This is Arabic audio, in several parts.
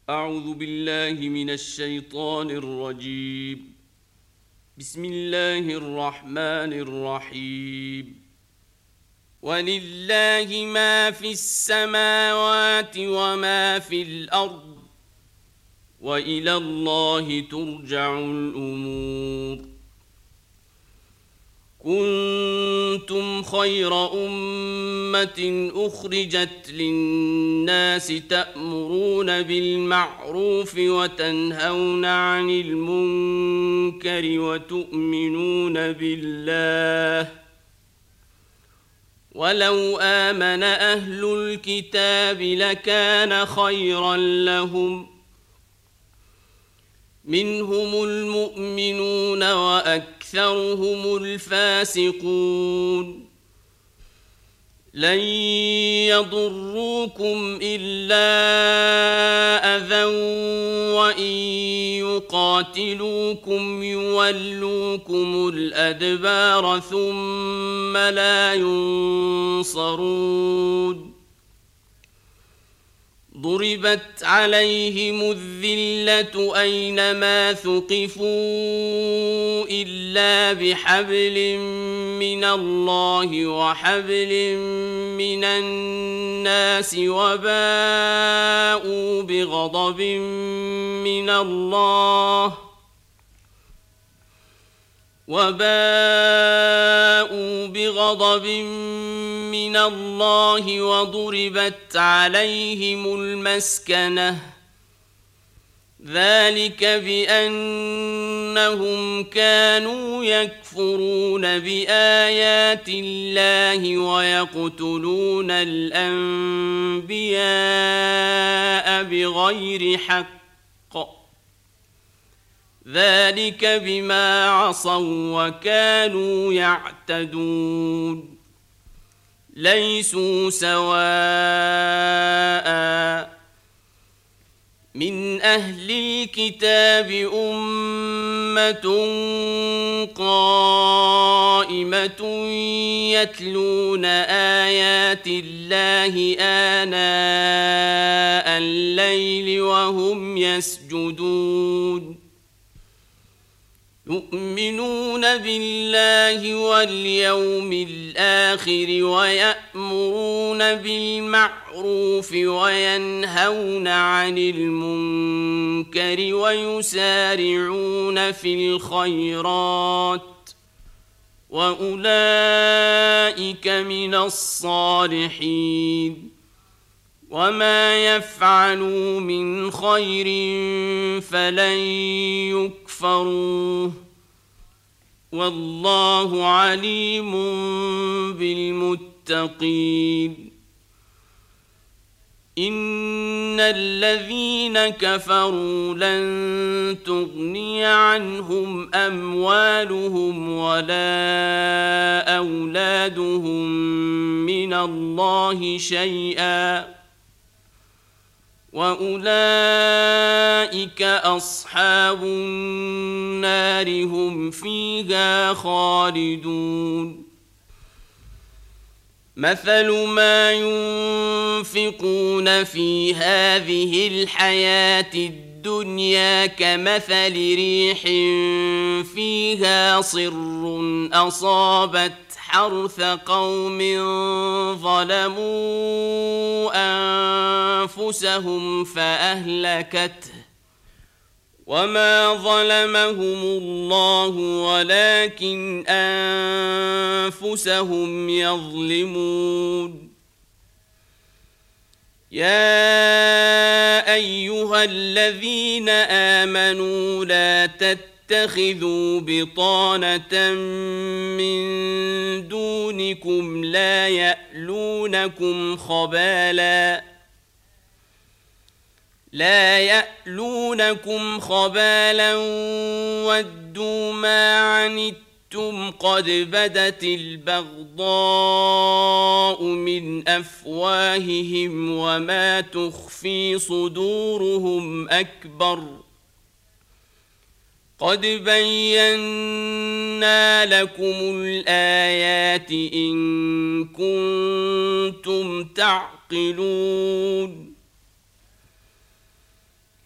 أعوذ بالله من الشيطان الرجيم. بسم الله الرحمن الرحيم. ولله ما في السماوات وما في الأرض وإلى الله ترجع الأمور. كنتم خير أمة أخرجت للناس تأمرون بالمعروف وتنهون عن المنكر وتؤمنون بالله. ولو آمن أهل الكتاب لكان خيرا لهم، منهم المؤمنون وأكثرهم الفاسقون. لن يضروكم إلا أذى وإن يقاتلوكم يولوكم الأدبار ثم لا ينصرون. ضربت عليهم الذلة أينما ثقفوا إلا بحبل من الله وحبل من الناس وباءوا بغضب من الله وضربت عليهم المسكنة، ذلك بأنهم كانوا يكفرون بآيات الله ويقتلون الأنبياء بغير حق، ذلك بما عصوا وكانوا يعتدون. ليسوا سواء، من أهل الكتاب أمة قائمة يتلون آيات الله آناء الليل وهم يسجدون، يؤمنون بالله واليوم الآخر ويأمرون بالمعروف وينهون عن المنكر ويسارعون في الخيرات، وأولئك من الصالحين. وما يفعلوا من خير فلن يكفروه، والله عليم بالمتقين. إن الذين كفروا لن تغني عنهم أموالهم ولا أولادهم من الله شيئا، وأولئك أصحاب النار هم فيها خالدون. مثل ما ينفقون في هذه الحياة الدنيا كمثل ريح فيها صر أصابت حرث قوم ظلموا أنفسهم فأهلكته، وما ظلمهم الله ولكن أنفسهم يظلمون. يا أيها الذين آمنوا لا تتخذوا بطانة من دونكم لا يألونكم خبالا ودوا ما عنتم قد بدت البغضاء من أفواههم وما تخفي صدورهم أكبر. قد بينا لكم الآيات إن كنتم تعقلون.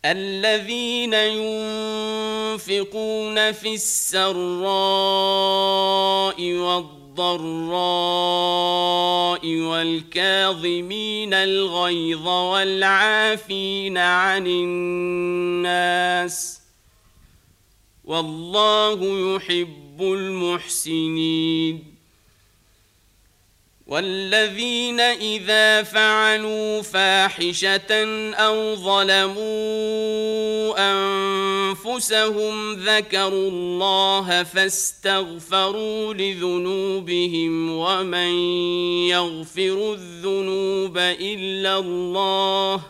الذين ينفقون في السراء والضراء والكاظمين الغيظ والعافين عن الناس والله يحب المحسنين والذين إذا فعلوا فاحشة أو ظلموا أنفسهم ذكروا الله فاستغفروا لذنوبهم ومن يغفر الذنوب إلا الله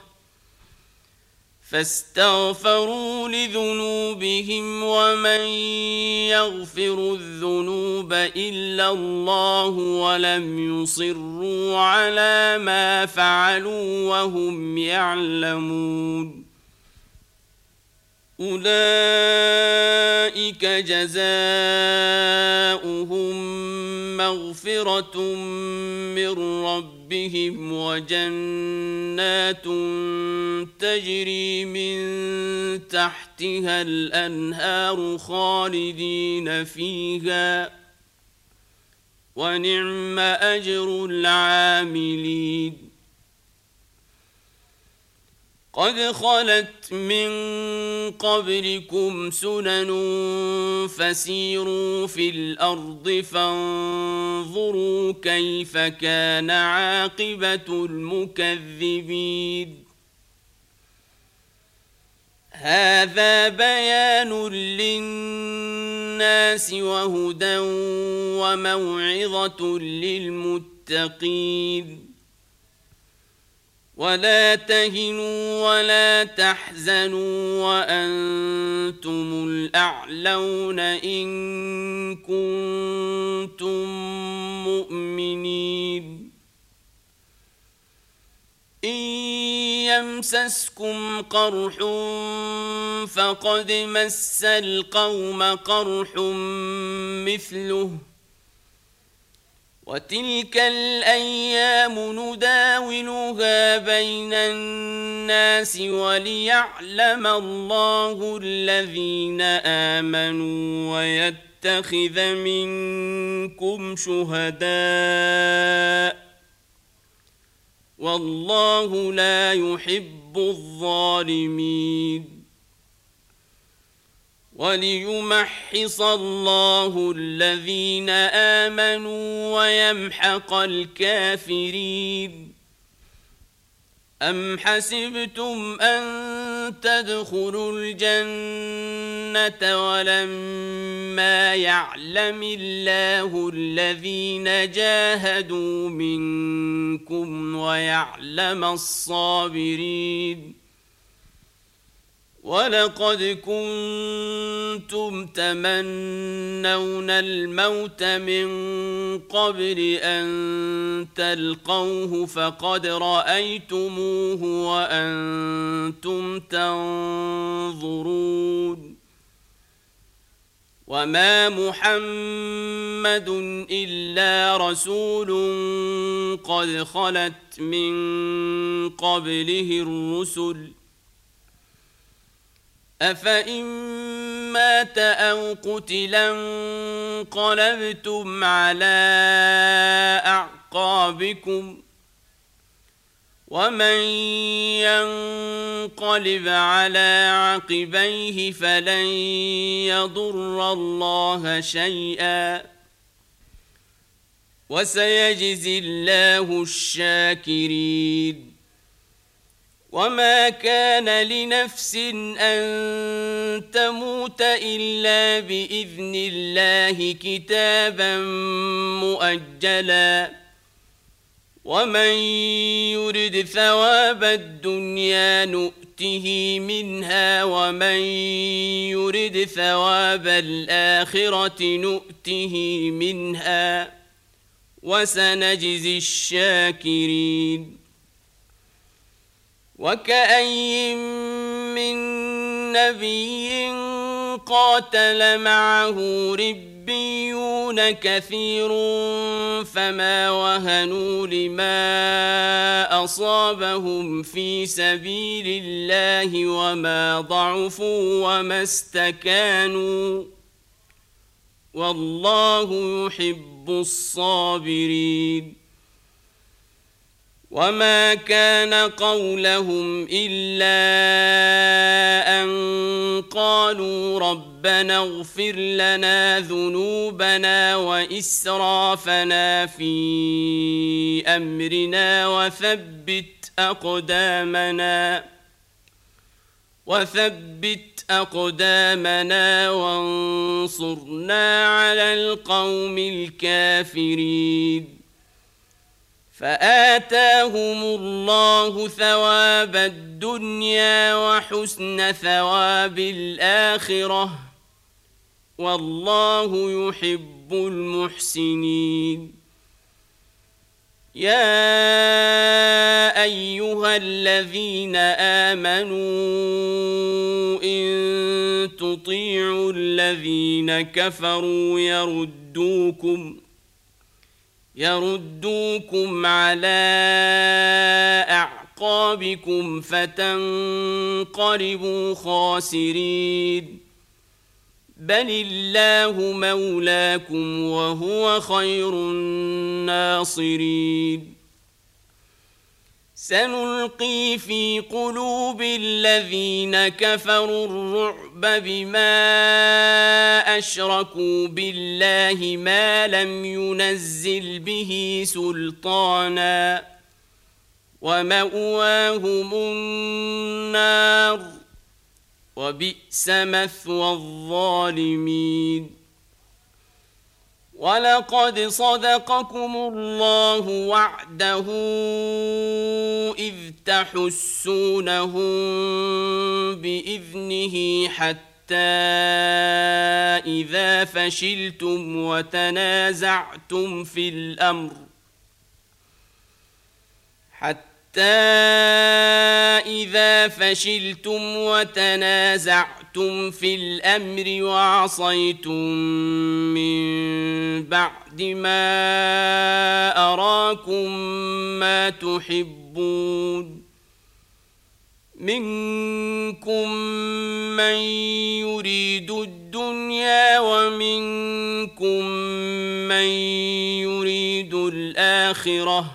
ولم يصروا على ما فعلوا وهم يعلمون أولئك جزاؤهم مغفرة من ربهم وجنات تجري من تحتها الأنهار خالدين فيها ونعم أجر العاملين قد خلت من قبلكم سنن فسيروا في الأرض فانظروا كيف كان عاقبة المكذبين هذا بيان للناس وهدى وموعظة للمتقين ولا تهنوا ولا تحزنوا وأنتم الأعلون إن كنتم مؤمنين إن يمسسكم قرح فقد مس القوم قرح مثله وتلك الأيام نداولها بين الناس وليعلم الله الذين آمنوا ويتخذ منكم شهداء والله لا يحب الظالمين وليمحص الله الذين آمنوا ويمحق الكافرين أم حسبتم أن تدخلوا الجنة ولما يعلم الله الذين جاهدوا منكم ويعلم الصابرين ولقد كنتم تمنون الموت من قبل أن تلقوه فقد رأيتموه وأنتم تنظرون وما محمد إلا رسول قد خلت من قبله الرسل أفإن مات أو قتلا انقلبتم على أعقابكم ومن ينقلب على عقبيه فلن يضر الله شيئا وسيجزي الله الشاكرين وما كان لنفس أن تموت إلا بإذن الله كتابا مؤجلا ومن يرد ثواب الدنيا نؤته منها ومن يرد ثواب الآخرة نؤته منها وسنجزي الشاكرين وكأين من نبي قاتل معه ربيون ربيون كثير فما وهنوا لما أصابهم في سبيل الله وما ضعفوا وما استكانوا والله يحب الصابرين وما كان قولهم إلا أن قالوا ربنا اغفر لنا ذنوبنا وإسرافنا في أمرنا وثبت أقدامنا وانصرنا على القوم الكافرين فآتاهم الله ثواب الدنيا وحسن ثواب الآخرة والله يحب المحسنين يا أيها الذين آمنوا إن تطيعوا الذين كفروا يردوكم على أعقابكم فتنقلبوا خاسرين بل الله مولاكم وهو خير الناصرين سنلقي في قلوب الذين كفروا الرعب بما أشركوا بالله ما لم ينزل به سلطانا ومأواهم النار وبئس مثوى الظالمين ولقد صدقكم الله وعده إذ تحسونهم بإذنه حتى إذا فشلتم وتنازعتم في الأمر وعصيتم من بعد ما أراكم ما تحبون منكم من يريد الدنيا ومنكم من يريد الآخرة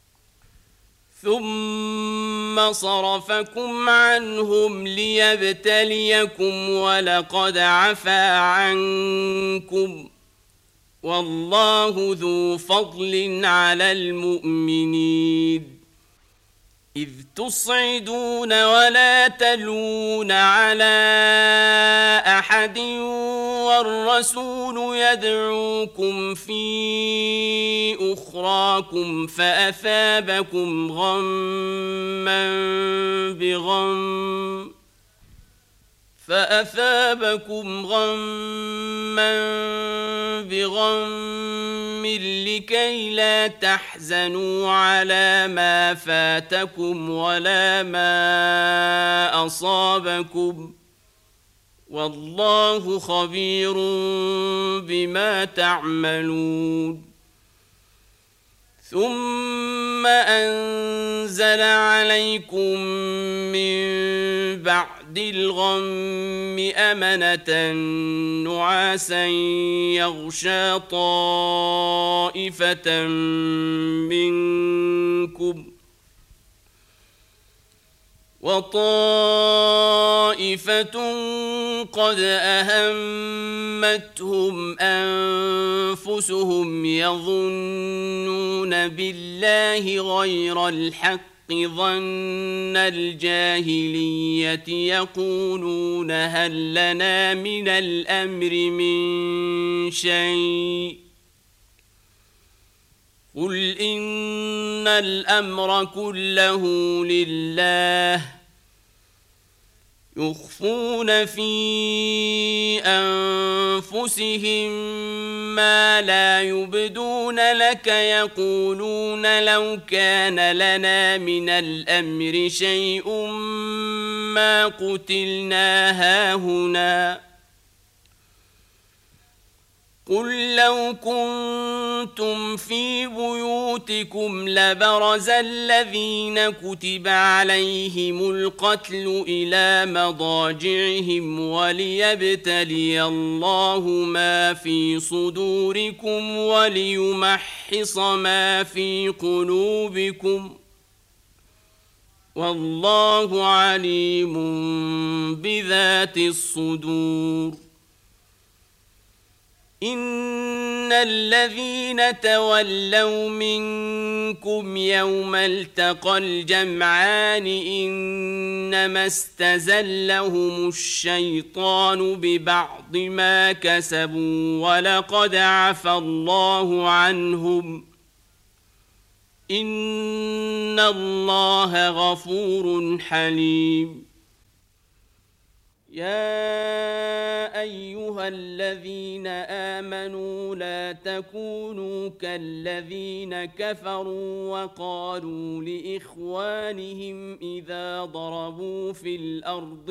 ثم صرفكم عنهم ليبتليكم ولقد عفا عنكم والله ذو فضل على المؤمنين إذ تصعدون ولا تلوون على أحد والرسول يدعوكم في أخراكم فأثابكم غما بغم لكي لا تحزنوا على ما فاتكم ولا ما أصابكم والله خبير بما تعملون ثم أنزل عليكم من بعد الغم أمنة نعاسا يغشى طائفة منكم وطائفة قد أهمتهم أنفسهم يظنون بالله غير الحق ظن الجاهلية يقولون هل لنا من الأمر من شيء قل إن الأمر كله لله يخفون في أنفسهم ما لا يبدون لك يقولون لو كان لنا من الأمر شيء ما قتلنا هاهنا قل لو كنتم في بيوتكم لبرز الذين كتب عليهم القتل إلى مضاجعهم وليبتلي الله ما في صدوركم وليمحص ما في قلوبكم والله عليم بذات الصدور إن الذين تولوا منكم يوم التقى الجمعان إنما استزلهم الشيطان ببعض ما كسبوا ولقد عفى الله عنهم إن الله غفور حليم يا أيها الذين آمنوا لا تكونوا كالذين كفروا وقالوا لإخوانهم إذا ضربوا في الأرض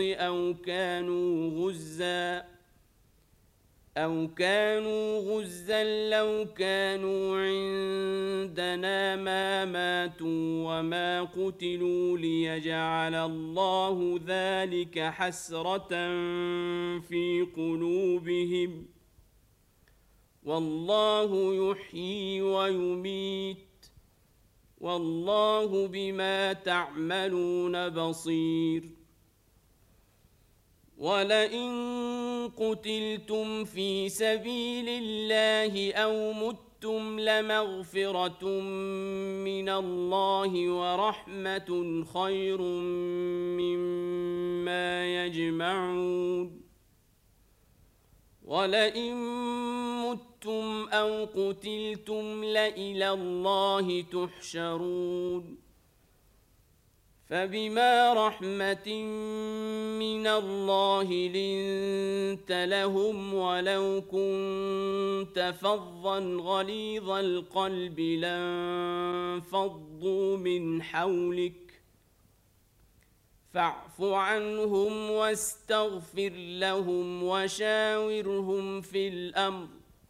أو كانوا غزا لو كانوا عندنا ما ماتوا وما قتلوا ليجعل الله ذلك حسرة في قلوبهم والله يحيي ويميت والله بما تعملون بصير ولئن قتلتم في سبيل الله أو متم لمغفرة من الله ورحمة خير مما يجمعون ولئن متم أو قتلتم لإلى الله تحشرون فبما رحمة من الله لنت لهم ولو كنت فظا غليظ القلب لانفضوا من حولك فاعف عنهم واستغفر لهم وشاورهم في الأمر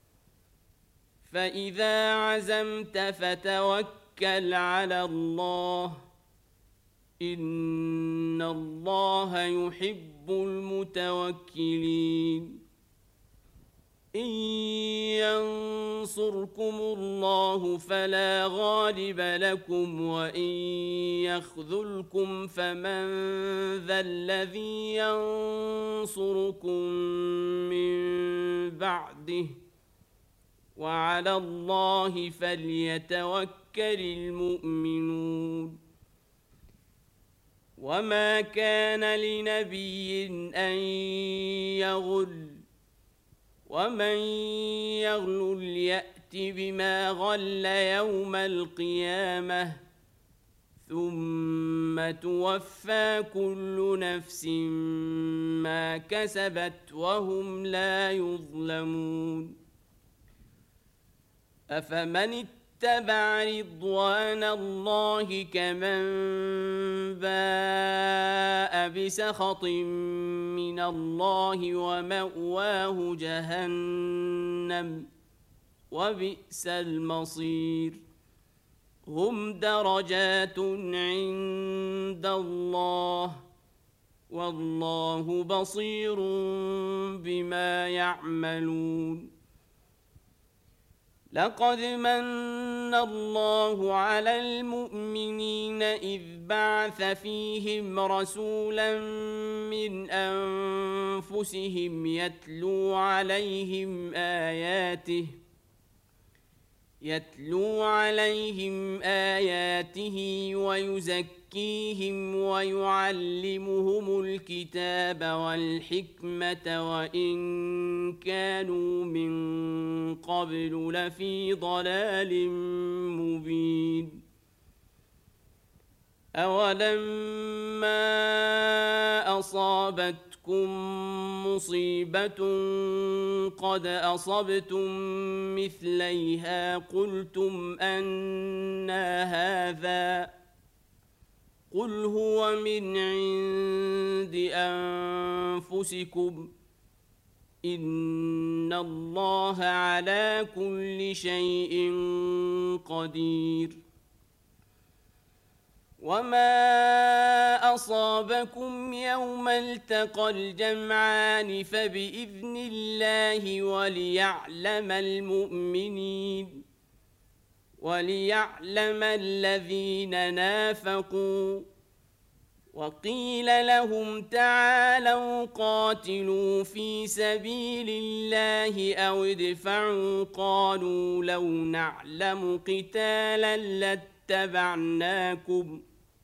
فإذا عزمت فتوكل على الله إن الله يحب المتوكلين إن ينصركم الله فلا غالب لكم وإن يخذلكم فمن ذا الذي ينصركم من بعده وعلى الله فليتوكل المؤمنون وما كان لنبي أن يغل ومن يغل يأت بما غل يوم القيامة ثم توفى كل نفس ما كسبت وهم لا يظلمون أفمن اتبع رضوان الله كمن باء بسخط من الله ومأواه جهنم وبئس المصير هم درجات عند الله والله بصير بما يعملون لقد من الله على المؤمنين إذ بعث فيهم رسولا من أنفسهم يتلو عليهم آياته ويزكيهم ويعلمهم الكتاب والحكمة وإن كانوا من قبل لفي ضلال مبين أولما أصابتكم مصيبة قد أصبتم مثليها قلتم أنى هذا قل هو من عند أنفسكم إن الله على كل شيء قدير. وما أصابكم يوم التقى الجمعان فبإذن الله وليعلم الذين نافقوا. وقيل لهم تعالوا قاتلوا في سبيل الله أو ادفعوا قالوا لو نعلم قتالا لاتبعناكم.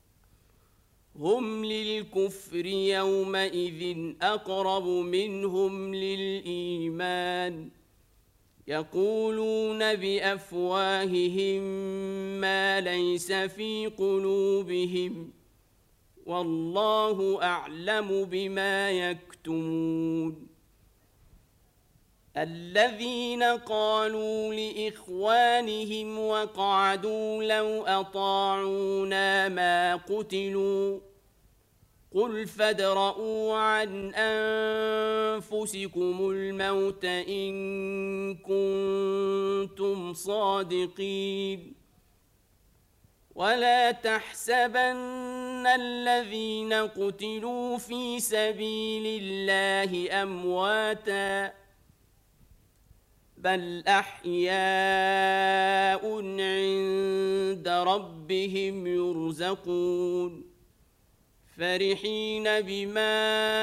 هم للكفر يومئذ أقرب منهم للإيمان يقولون بأفواههم ما ليس في قلوبهم والله أعلم بما يكتمون. الذين قالوا لإخوانهم وقعدوا لو أطاعونا ما قتلوا قل فادرءوا عن أنفسكم الموت إن كنتم صادقين. ولا تحسبن الذين قتلوا في سبيل الله أمواتا بل أحياء عند ربهم يرزقون فرحين بما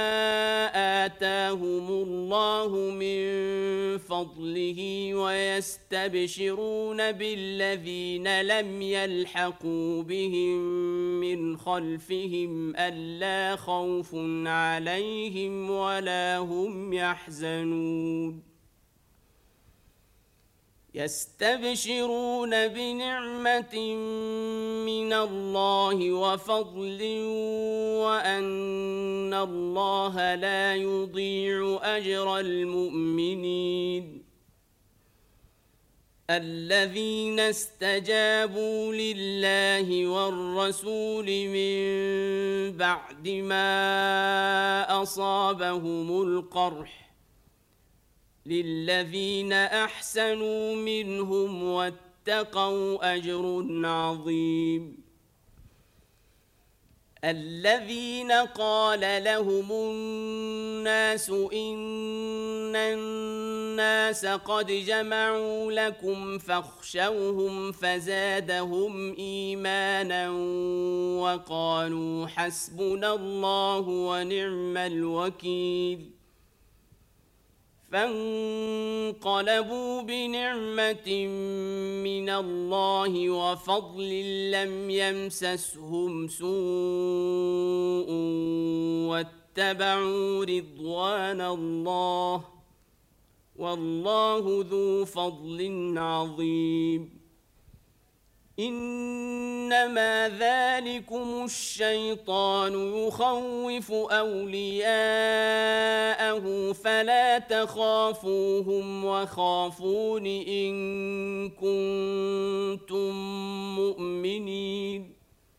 آتاهم الله من فضله ويستبشرون بالذين لم يلحقوا بهم من خلفهم ألا خوف عليهم ولا هم يحزنون. يستبشرون بنعمة من الله وفضل وأن الله لا يضيع أجر المؤمنين. الذين استجابوا لله والرسول من بعد ما أصابهم القرح للذين أحسنوا منهم واتقوا أجر عظيم. الذين قال لهم الناس إن الناس قد جمعوا لكم فاخشوهم فزادهم إيمانا وقالوا حسبنا الله ونعم الوكيل. فانقلبوا بنعمة من الله وفضل لم يمسسهم سوء واتبعوا رضوان الله والله ذو فضل عظيم. إنما ذلكم الشيطان يخوف أولياءه فلا تخافوهم وخافون إن كنتم مؤمنين.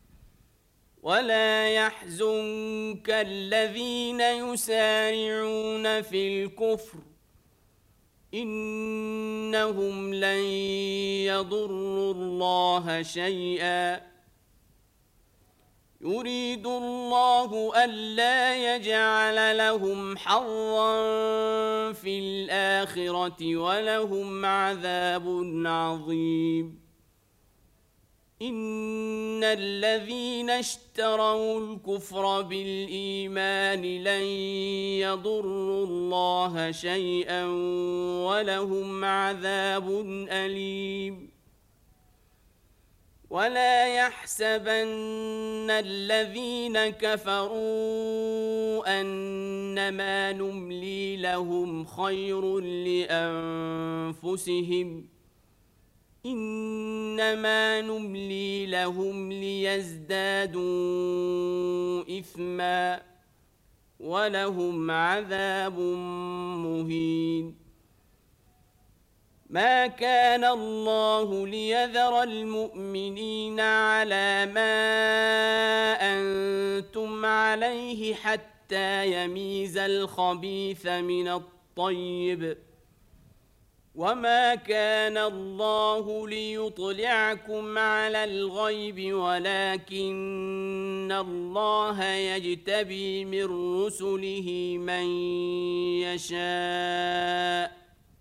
ولا يحزنك الذين يسارعون في الكفر إنهم لن يضروا الله شيئا يريد الله ألا يجعل لهم حظا في الآخرة ولهم عذاب عظيم. إن الذين اشتروا الكفر بالإيمان لن يضروا الله شيئا ولهم عذاب أليم. ولا يحسبن الذين كفروا أنما نملي لهم خير لأنفسهم إنما نملي لهم ليزدادوا إثما ولهم عذاب مهين. ما كان الله ليذر المؤمنين على ما أنتم عليه حتى يميز الخبيث من الطيب الطيب وما كان الله ليطلعكم على الغيب ولكن الله يجتبي من رسله من يشاء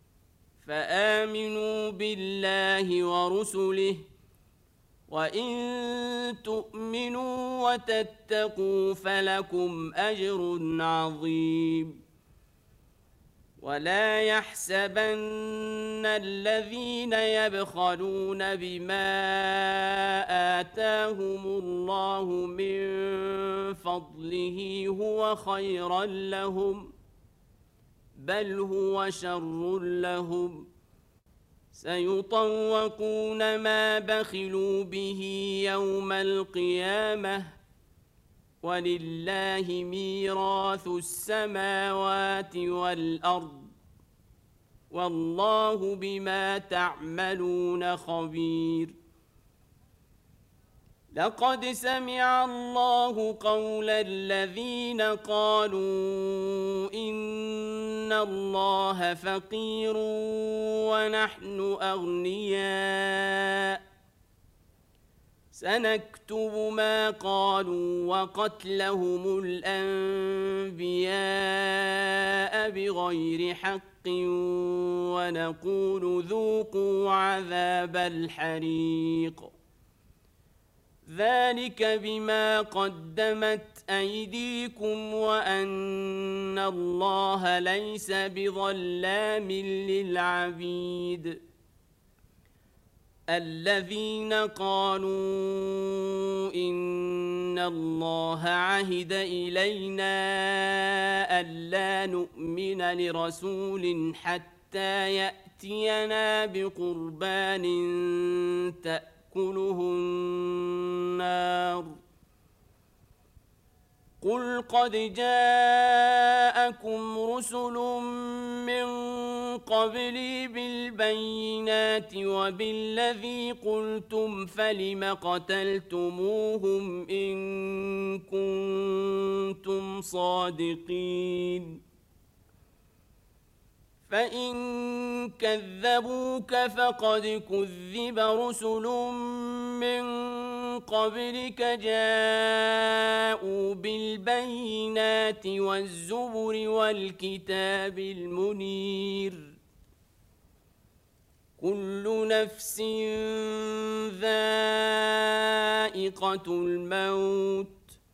فآمنوا بالله ورسله وإن تؤمنوا وتتقوا فلكم أجر عظيم ولا يحسبن الذين يبخلون بما آتاهم الله من فضله هو خيرا لهم بل هو شر لهم سيطوقون ما بخلوا به يوم القيامة ولله ميراث السماوات والأرض والله بما تعملون خبير لقد سمع الله قول الذين قالوا إن الله فقير ونحن أغنياء سنكتب ما قالوا وقتلهم الأنبياء بغير حق ونقول ذوقوا عذاب الحريق ذلك بما قدمت أيديكم وأن الله ليس بظلام للعبيد الذين قالوا إن الله عهد إلينا ألا نؤمن لرسول حتى يأتينا بقربان تأكله النار قل قد جاءكم رسل من قبلي بالبينات وبالذي قلتم فلم قتلتموهم إن كنتم صادقين فإن كذبوك فقد كذب رسل من قبلك جاءوا بالبينات والزبر والكتاب المنير كل نفس ذائقة الموت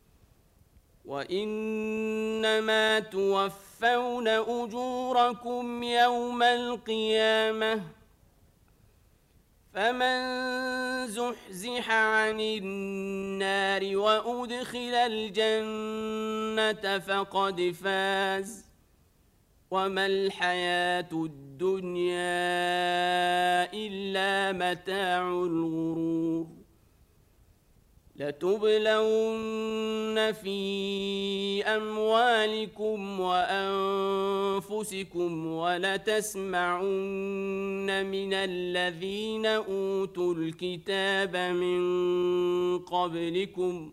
وإنما توفون أجوركم يوم القيامة فمن زحزح عن النار وأدخل الجنة فقد فاز وما الحياة الدنيا إلا متاع الغرور لتبلون في أموالكم وأنفسكم ولتسمعن من الذين أوتوا الكتاب من قبلكم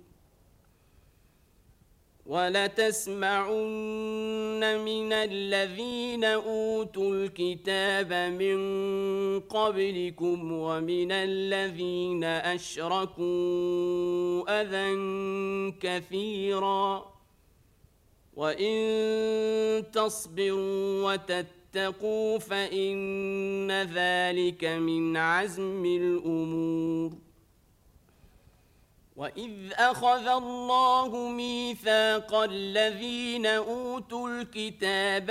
ومن الذين أشركوا أذى كثيرا وإن تصبروا وتتقوا فإن ذلك من عزم الأمور وإذ أخذ الله ميثاق الذين أوتوا الكتاب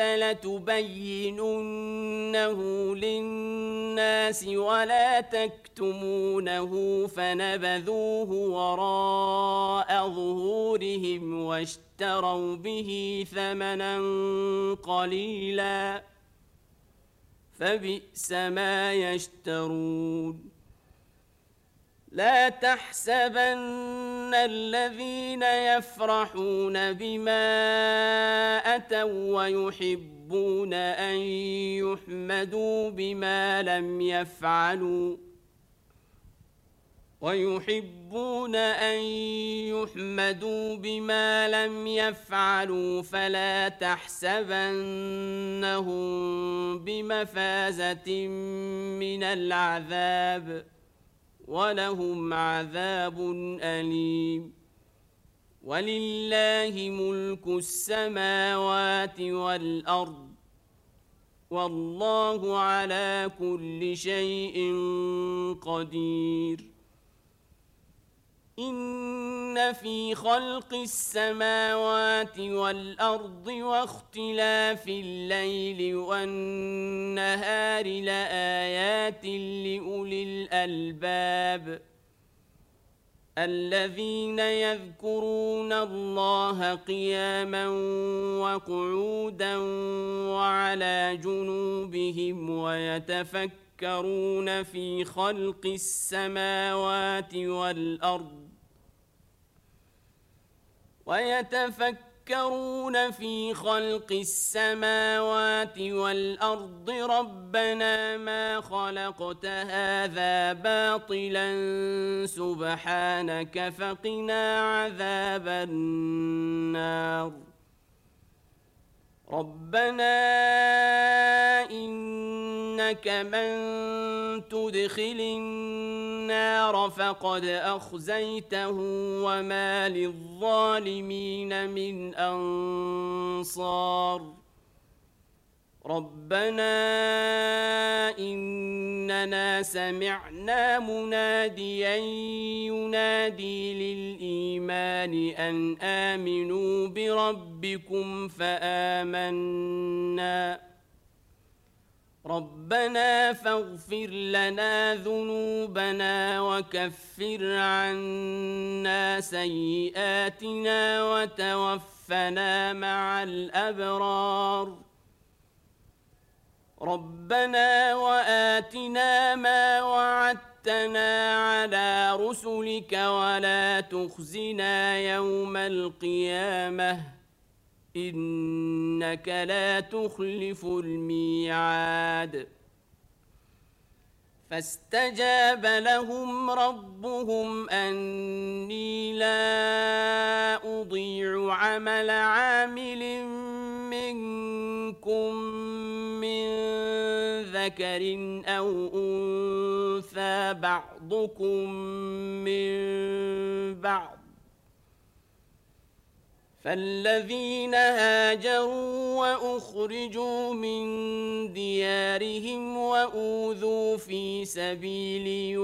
لتبيننه للناس ولا تكتمونه فنبذوه وراء ظهورهم واشتروا به ثمنا قليلا فبئس ما يشترون لا تحسبن الذين يفرحون بما أتوا ويحبون أن يحمدوا بما لم يفعلوا ويحبون أن يحمدوا بما لم يفعلوا فلا تحسبنهم بمفازة من العذاب ولهم عذاب أليم ولله ملك السماوات والأرض والله على كل شيء قدير إن في خلق السماوات والأرض واختلاف الليل والنهار لآيات لأولي الألباب الذين يذكرون الله قياما وقعودا وعلى جنوبهم ويتفكرون في خلق السماوات والأرض ربنا ما خلقت هذا باطلا سبحانك فقنا عذاب النار ربنا إنك من تدخل النار فقد أخزيته وما للظالمين من أنصار ربنا إننا سمعنا مناديا ينادي للإيمان أن آمنوا بربكم فآمنا ربنا فاغفر لنا ذنوبنا وكفر عنا سيئاتنا وتوفنا مع الأبرار ربنا وآتنا ما وعدتنا على رسلك ولا تخزنا يوم القيامة إنك لا تخلف الميعاد فاستجاب لهم ربهم أني لا أضيع عمل عامل منكم من ذكر أو أنثى بعضكم من بعض فالذين هاجروا وأخرجوا من ديارهم وأوذوا في سبيلي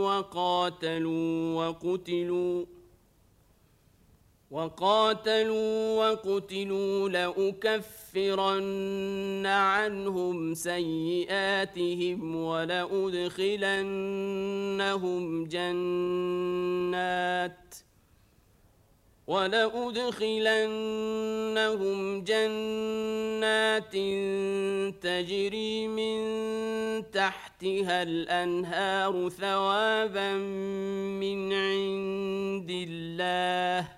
وقاتلوا وقتلوا لأكفرن عنهم سيئاتهم ولأدخلنهم جنات تجري من تحتها الأنهار ثوابا من عند الله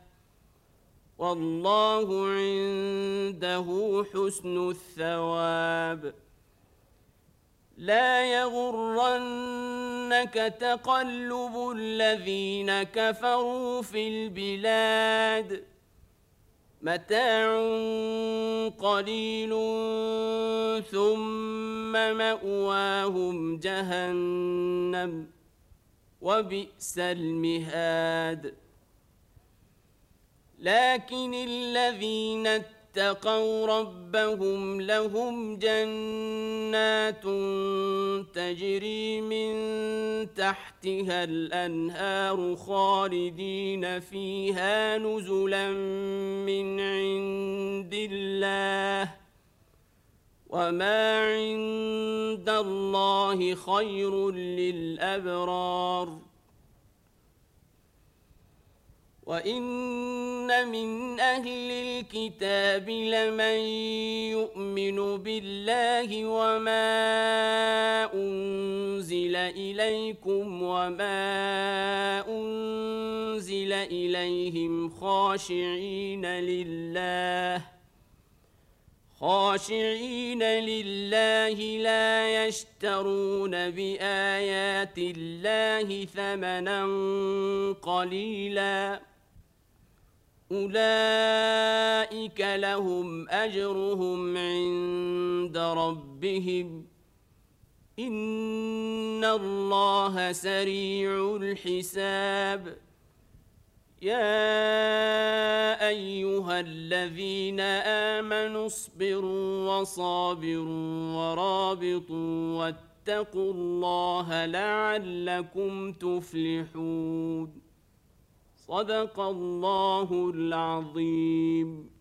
والله عنده حسن الثواب لا يغرنك تقلب الذين كفروا في البلاد متاع قليل ثم مأواهم جهنم وبئس المهاد لكن الذين اتقوا ربهم لهم جنات تجري من تحتها الأنهار خالدين فيها نزلا من عند الله وما عند الله خير للأبرار وإن من أهل الكتاب لمن يؤمن بالله وما أنزل إليكم وما أنزل إليهم خاشعين خاشعين لله لا يشترون بآيات الله ثمنا قليلا أولئك لهم أجرهم عند ربهم إن الله سريع الحساب يا أيها الذين آمنوا اصبروا وصابروا ورابطوا واتقوا الله لعلكم تفلحون صدق الله العظيم.